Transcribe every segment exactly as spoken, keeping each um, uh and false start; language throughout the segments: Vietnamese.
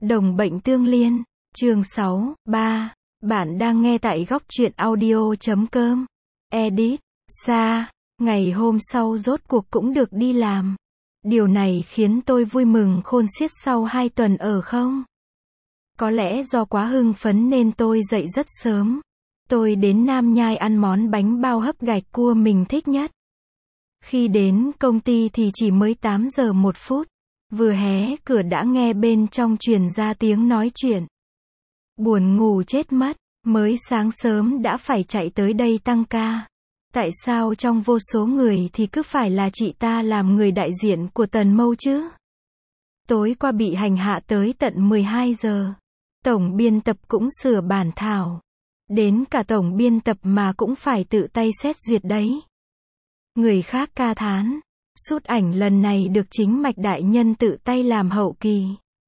Đồng bệnh tương liên, chương sáu, ba. Bạn đang nghe tại góc truyện audio chấm com. Edit. Sa. Ngày hôm sau rốt cuộc cũng được đi làm. Điều này khiến tôi vui mừng khôn xiết sau hai tuần ở không. Có lẽ do quá hưng phấn nên tôi dậy rất sớm. Tôi đến Nam Nhai ăn món bánh bao hấp gạch cua mình thích nhất. Khi đến công ty thì chỉ mới tám giờ một phút. Vừa hé cửa đã nghe bên trong truyền ra tiếng nói chuyện. Buồn ngủ chết mất, mới sáng sớm đã phải chạy tới đây tăng ca. Tại sao trong vô số người thì cứ phải là chị ta làm người đại diện của Tần Mâu chứ? Tối qua bị hành hạ tới tận mười hai giờ. Tổng biên tập cũng sửa bản thảo. Đến cả tổng biên tập mà cũng phải tự tay xét duyệt đấy. Người khác ca thán. Sút ảnh lần này được chính Mạch đại nhân tự tay làm hậu kỳ.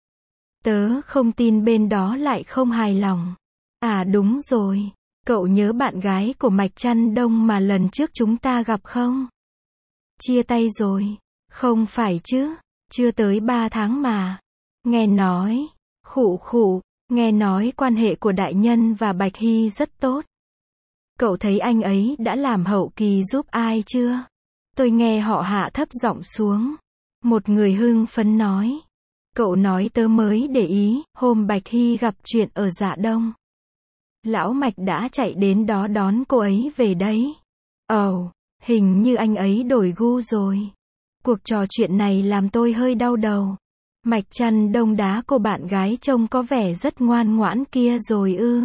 Tớ không tin bên đó lại không hài lòng. À đúng rồi, cậu nhớ bạn gái của Mạch Trăn Đông mà lần trước chúng ta gặp không? Chia tay rồi. Không phải chứ, chưa tới ba tháng mà. Nghe nói, khụ khụ, nghe nói quan hệ của đại nhân và Bạch Hy rất tốt. Cậu thấy anh ấy đã làm hậu kỳ giúp ai chưa? Tôi nghe họ hạ thấp giọng xuống. Một người hưng phấn nói. Cậu nói tớ mới để ý, hôm Bạch Hy gặp chuyện ở Dạ Đông. Lão Mạch đã chạy đến đó đón cô ấy về đấy. Ồ, oh, hình như anh ấy đổi gu rồi. Cuộc trò chuyện này làm tôi hơi đau đầu. Mạch Trăn Đông đá cô bạn gái trông có vẻ rất ngoan ngoãn kia rồi ư.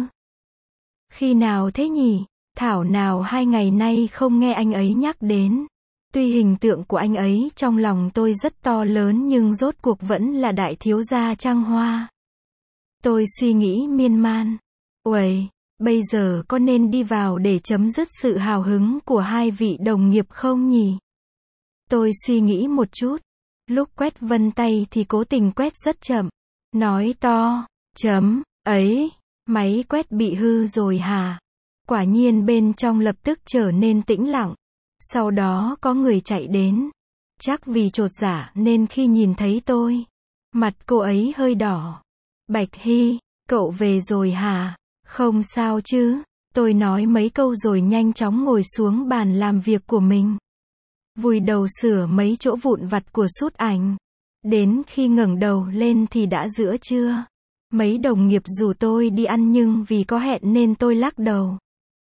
Khi nào thế nhỉ? Thảo nào hai ngày nay không nghe anh ấy nhắc đến. Tuy hình tượng của anh ấy trong lòng tôi rất to lớn nhưng rốt cuộc vẫn là đại thiếu gia trăng hoa. Tôi suy nghĩ miên man. Uầy, bây giờ có nên đi vào để chấm dứt sự hào hứng của hai vị đồng nghiệp không nhỉ? Tôi suy nghĩ một chút. Lúc quét vân tay thì cố tình quét rất chậm. Nói to, chấm, ấy, máy quét bị hư rồi hả? Quả nhiên bên trong lập tức trở nên tĩnh lặng. Sau đó có người chạy đến. Chắc vì chột dạ nên khi nhìn thấy tôi, mặt cô ấy hơi đỏ. Bạch Hy, cậu về rồi hả? Không sao chứ? Tôi nói mấy câu rồi nhanh chóng ngồi xuống bàn làm việc của mình. Vùi đầu sửa mấy chỗ vụn vặt của sút ảnh. Đến khi ngẩng đầu lên thì đã giữa trưa. Mấy đồng nghiệp rủ tôi đi ăn nhưng vì có hẹn nên tôi lắc đầu.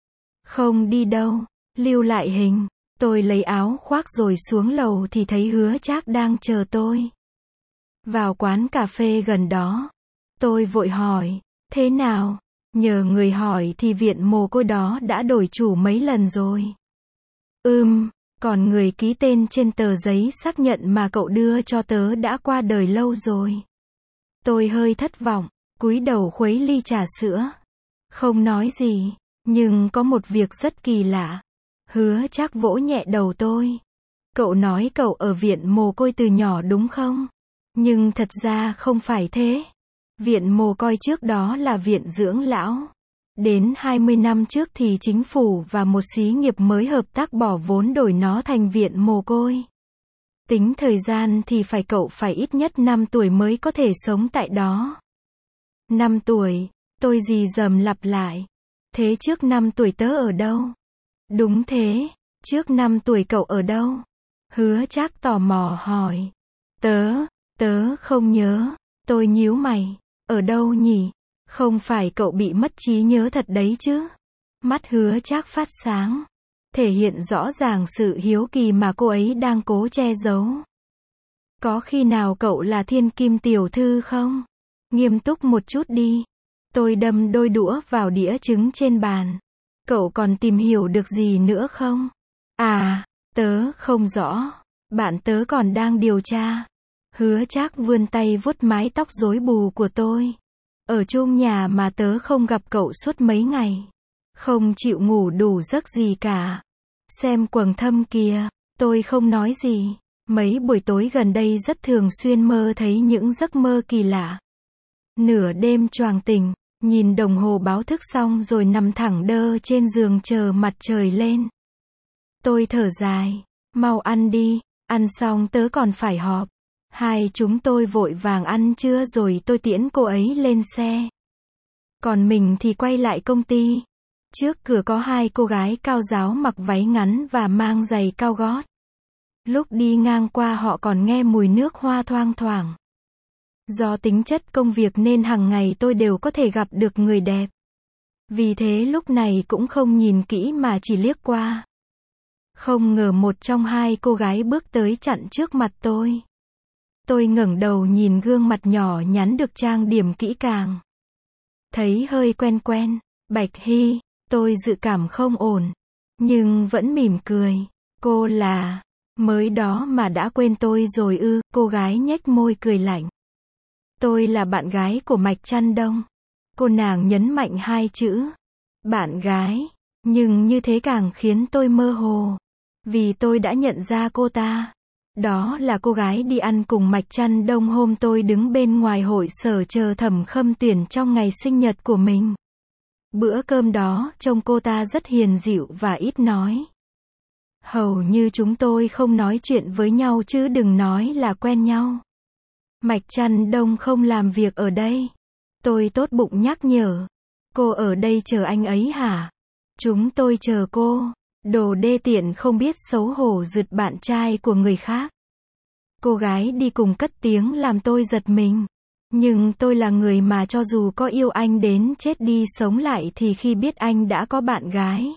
Không đi đâu, lưu lại hình. Tôi lấy áo khoác rồi xuống lầu thì thấy Hứa Trác đang chờ tôi. Vào quán cà phê gần đó. Tôi vội hỏi, thế nào? Nhờ người hỏi thì viện mồ côi đó đã đổi chủ mấy lần rồi. Ừm, còn người ký tên trên tờ giấy xác nhận mà cậu đưa cho tớ đã qua đời lâu rồi. Tôi hơi thất vọng, cúi đầu khuấy ly trà sữa. Không nói gì, nhưng có một việc rất kỳ lạ. Hứa Trác vỗ nhẹ đầu tôi. Cậu nói cậu ở viện mồ côi từ nhỏ đúng không? Nhưng thật ra không phải thế. Viện mồ côi trước đó là viện dưỡng lão. Đến hai mươi năm trước thì chính phủ và một xí nghiệp mới hợp tác bỏ vốn đổi nó thành viện mồ côi. Tính thời gian thì phải cậu phải ít nhất năm tuổi mới có thể sống tại đó. năm tuổi, tôi rì rầm lặp lại. Thế trước năm tuổi tớ ở đâu? Đúng thế, trước năm tuổi cậu ở đâu? Hứa Trác tò mò hỏi. Tớ, tớ không nhớ. Tôi nhíu mày. Ở đâu nhỉ? Không phải cậu bị mất trí nhớ thật đấy chứ? Mắt Hứa Trác phát sáng. Thể hiện rõ ràng sự hiếu kỳ mà cô ấy đang cố che giấu. Có khi nào cậu là thiên kim tiểu thư không? Nghiêm túc một chút đi. Tôi đâm đôi đũa vào đĩa trứng trên bàn. Cậu còn tìm hiểu được gì nữa không? À, tớ không rõ. Bạn tớ còn đang điều tra. Hứa Trác vươn tay vuốt mái tóc rối bù của tôi. Ở chung nhà mà tớ không gặp cậu suốt mấy ngày. Không chịu ngủ đủ giấc gì cả. Xem quầng thâm kìa. Tôi không nói gì. Mấy buổi tối gần đây rất thường xuyên mơ thấy những giấc mơ kỳ lạ. Nửa đêm choàng tỉnh. Nhìn đồng hồ báo thức xong rồi nằm thẳng đơ trên giường chờ mặt trời lên. Tôi thở dài. Mau ăn đi, ăn xong tớ còn phải họp. Hai chúng tôi vội vàng ăn trưa rồi tôi tiễn cô ấy lên xe. Còn mình thì quay lại công ty. Trước cửa có hai cô gái cao ráo mặc váy ngắn và mang giày cao gót. Lúc đi ngang qua họ còn nghe mùi nước hoa thoang thoảng. Do tính chất công việc nên hàng ngày tôi đều có thể gặp được người đẹp. Vì thế lúc này cũng không nhìn kỹ mà chỉ liếc qua. Không ngờ một trong hai cô gái bước tới chặn trước mặt tôi. Tôi ngẩng đầu nhìn gương mặt nhỏ nhắn được trang điểm kỹ càng. Thấy hơi quen quen. Bạch Hy, tôi dự cảm không ổn. Nhưng vẫn mỉm cười. Cô là... Mới đó mà đã quên tôi rồi ư, cô gái nhếch môi cười lạnh. Tôi là bạn gái của Mạch Trăn Đông. Cô nàng nhấn mạnh hai chữ. Bạn gái. Nhưng như thế càng khiến tôi mơ hồ. Vì tôi đã nhận ra cô ta. Đó là cô gái đi ăn cùng Mạch Trăn Đông hôm tôi đứng bên ngoài hội sở chờ Thẩm Khâm Tuyển trong ngày sinh nhật của mình. Bữa cơm đó, trông cô ta rất hiền dịu và ít nói. Hầu như chúng tôi không nói chuyện với nhau chứ đừng nói là quen nhau. Mạch Trăn Đông không làm việc ở đây. Tôi tốt bụng nhắc nhở. Cô ở đây chờ anh ấy hả? Chúng tôi chờ cô. Đồ đê tiện không biết xấu hổ rượt bạn trai của người khác. Cô gái đi cùng cất tiếng làm tôi giật mình. Nhưng tôi là người mà cho dù có yêu anh đến chết đi sống lại thì khi biết anh đã có bạn gái,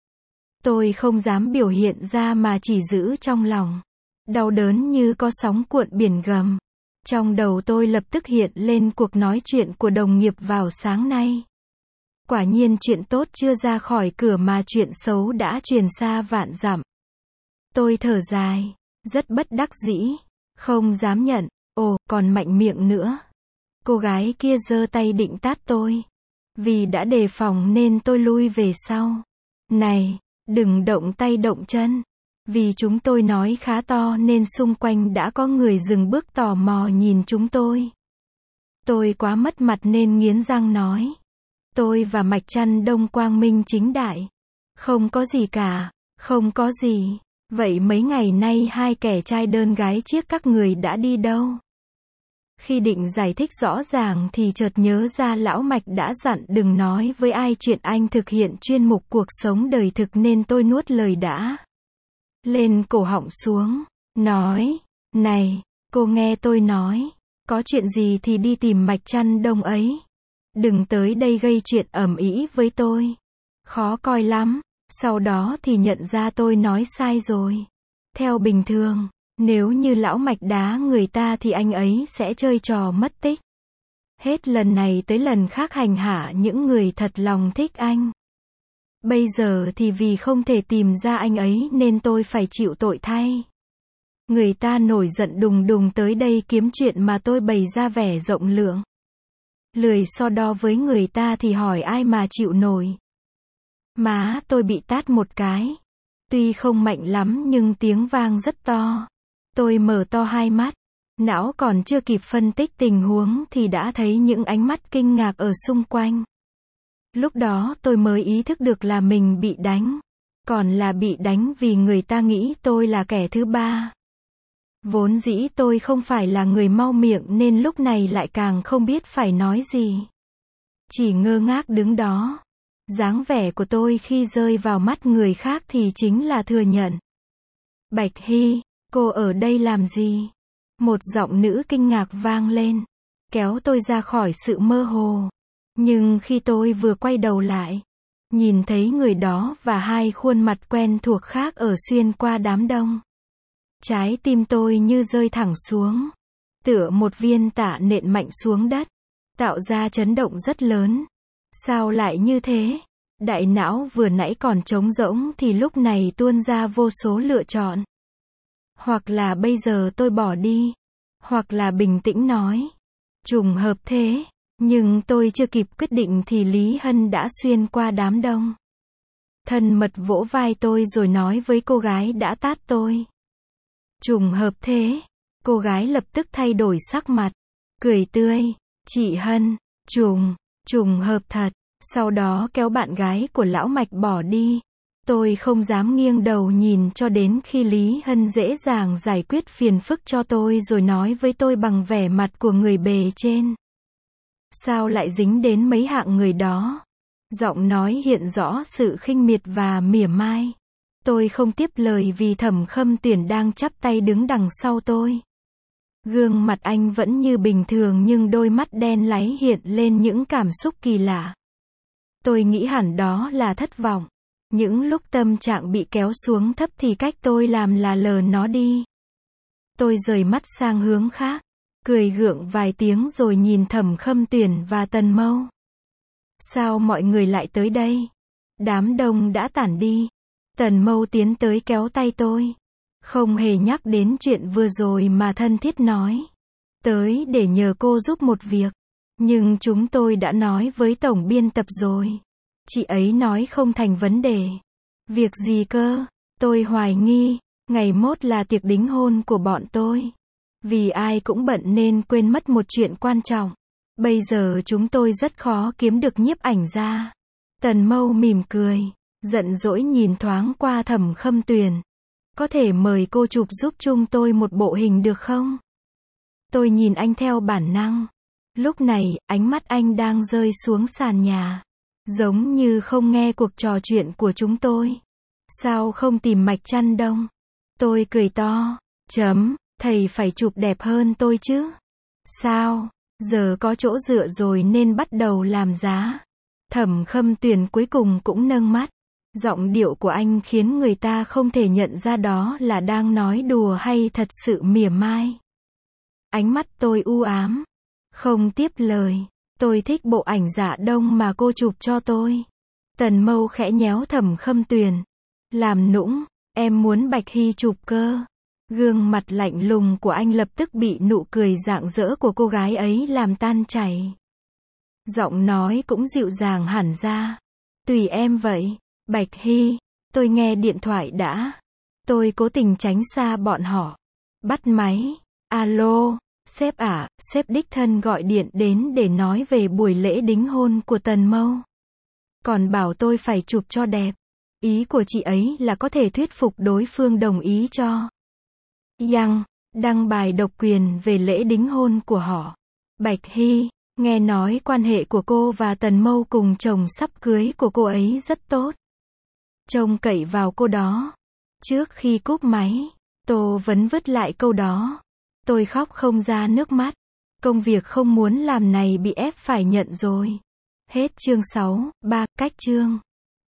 tôi không dám biểu hiện ra mà chỉ giữ trong lòng. Đau đớn như có sóng cuộn biển gầm. Trong đầu tôi lập tức hiện lên cuộc nói chuyện của đồng nghiệp vào sáng nay. Quả nhiên chuyện tốt chưa ra khỏi cửa mà chuyện xấu đã truyền xa vạn dặm. Tôi thở dài, rất bất đắc dĩ, không dám nhận, ồ, còn mạnh miệng nữa. Cô gái kia giơ tay định tát tôi. Vì đã đề phòng nên tôi lui về sau. Này, đừng động tay động chân. Vì chúng tôi nói khá to nên xung quanh đã có người dừng bước tò mò nhìn chúng tôi. Tôi quá mất mặt nên nghiến răng nói. Tôi và Mạch Trăn Đông quang minh chính đại. Không có gì cả, không có gì. Vậy mấy ngày nay hai kẻ trai đơn gái chiếc các người đã đi đâu? Khi định giải thích rõ ràng thì chợt nhớ ra lão Mạch đã dặn đừng nói với ai chuyện anh thực hiện chuyên mục cuộc sống đời thực nên tôi nuốt lời đã. Lên cổ họng xuống, nói, này, cô nghe tôi nói, có chuyện gì thì đi tìm Mạch Trăn Đông ấy. Đừng tới đây gây chuyện ầm ĩ với tôi. Khó coi lắm. Sau đó thì nhận ra tôi nói sai rồi. Theo bình thường, nếu như lão Mạch đá người ta thì anh ấy sẽ chơi trò mất tích. Hết lần này tới lần khác hành hạ những người thật lòng thích anh. Bây giờ thì vì không thể tìm ra anh ấy nên tôi phải chịu tội thay. Người ta nổi giận đùng đùng tới đây kiếm chuyện mà tôi bày ra vẻ rộng lượng. Lười so đo với người ta thì hỏi ai mà chịu nổi. Má tôi bị tát một cái. Tuy không mạnh lắm nhưng tiếng vang rất to. Tôi mở to hai mắt. Não còn chưa kịp phân tích tình huống thì đã thấy những ánh mắt kinh ngạc ở xung quanh. Lúc đó tôi mới ý thức được là mình bị đánh. Còn là bị đánh vì người ta nghĩ tôi là kẻ thứ ba. Vốn dĩ tôi không phải là người mau miệng nên lúc này lại càng không biết phải nói gì. Chỉ ngơ ngác đứng đó. Dáng vẻ của tôi khi rơi vào mắt người khác thì chính là thừa nhận. Bạch Hy, cô ở đây làm gì? Một giọng nữ kinh ngạc vang lên, kéo tôi ra khỏi sự mơ hồ. Nhưng khi tôi vừa quay đầu lại, nhìn thấy người đó và hai khuôn mặt quen thuộc khác ở xuyên qua đám đông. Trái tim tôi như rơi thẳng xuống, tựa một viên tạ nện mạnh xuống đất, tạo ra chấn động rất lớn. Sao lại như thế? Đại não vừa nãy còn trống rỗng thì lúc này tuôn ra vô số lựa chọn. Hoặc là bây giờ tôi bỏ đi, hoặc là bình tĩnh nói. Trùng hợp thế, nhưng tôi chưa kịp quyết định thì Lý Hân đã xuyên qua đám đông. Thân mật vỗ vai tôi rồi nói với cô gái đã tát tôi. Trùng hợp thế, cô gái lập tức thay đổi sắc mặt, cười tươi, chị Hân, trùng, trùng hợp thật, sau đó kéo bạn gái của lão Mạch bỏ đi. Tôi không dám nghiêng đầu nhìn cho đến khi Lý Hân dễ dàng giải quyết phiền phức cho tôi rồi nói với tôi bằng vẻ mặt của người bề trên. Sao lại dính đến mấy hạng người đó? Giọng nói hiện rõ sự khinh miệt và mỉa mai. Tôi không tiếp lời vì Thẩm Khâm Tuyển đang chắp tay đứng đằng sau tôi. Gương mặt anh vẫn như bình thường nhưng đôi mắt đen láy hiện lên những cảm xúc kỳ lạ. Tôi nghĩ hẳn đó là thất vọng. Những lúc tâm trạng bị kéo xuống thấp thì cách tôi làm là lờ nó đi. Tôi rời mắt sang hướng khác, cười gượng vài tiếng rồi nhìn Thẩm Khâm Tuyển và Tần Mâu. Sao mọi người lại tới đây? Đám đông đã tản đi. Tần Mâu tiến tới kéo tay tôi. Không hề nhắc đến chuyện vừa rồi mà thân thiết nói. Tới để nhờ cô giúp một việc. Nhưng chúng tôi đã nói với tổng biên tập rồi. Chị ấy nói không thành vấn đề. Việc gì cơ? Tôi hoài nghi. Ngày mốt là tiệc đính hôn của bọn tôi. Vì ai cũng bận nên quên mất một chuyện quan trọng. Bây giờ chúng tôi rất khó kiếm được nhiếp ảnh gia. Tần Mâu mỉm cười, giận dỗi nhìn thoáng qua Thẩm Khâm Tuyển. Có thể mời cô chụp giúp chúng tôi một bộ hình được không? Tôi nhìn anh theo bản năng. Lúc này, ánh mắt anh đang rơi xuống sàn nhà. Giống như không nghe cuộc trò chuyện của chúng tôi. Sao không tìm Mạch Trăn Đông? Tôi cười to. Chấm, thầy phải chụp đẹp hơn tôi chứ. Sao? Giờ có chỗ dựa rồi nên bắt đầu làm giá. Thẩm Khâm Tuyển cuối cùng cũng nâng mắt. Giọng điệu của anh khiến người ta không thể nhận ra đó là đang nói đùa hay thật sự mỉa mai. Ánh mắt tôi u ám. Không tiếp lời. Tôi thích bộ ảnh Dạ Đông mà cô chụp cho tôi. Tần Mâu khẽ nhéo Thẩm Khâm Tuyển. Làm nũng, em muốn Bạch Hy chụp cơ. Gương mặt lạnh lùng của anh lập tức bị nụ cười rạng rỡ của cô gái ấy làm tan chảy. Giọng nói cũng dịu dàng hẳn ra. Tùy em vậy. Bạch Hy, tôi nghe điện thoại đã. Tôi cố tình tránh xa bọn họ. Bắt máy. Alo, sếp ạ, sếp đích thân gọi điện đến để nói về buổi lễ đính hôn của Tần Mâu. Còn bảo tôi phải chụp cho đẹp. Ý của chị ấy là có thể thuyết phục đối phương đồng ý cho. Yang, đăng bài độc quyền về lễ đính hôn của họ. Bạch Hy, nghe nói quan hệ của cô và Tần Mâu cùng chồng sắp cưới của cô ấy rất tốt. Trông cậy vào cô đó. Trước khi cúp máy, Tô Vấn vứt lại câu đó. Tôi khóc không ra nước mắt. Công việc không muốn làm này bị ép phải nhận rồi. Hết chương sáu, ba, cách chương.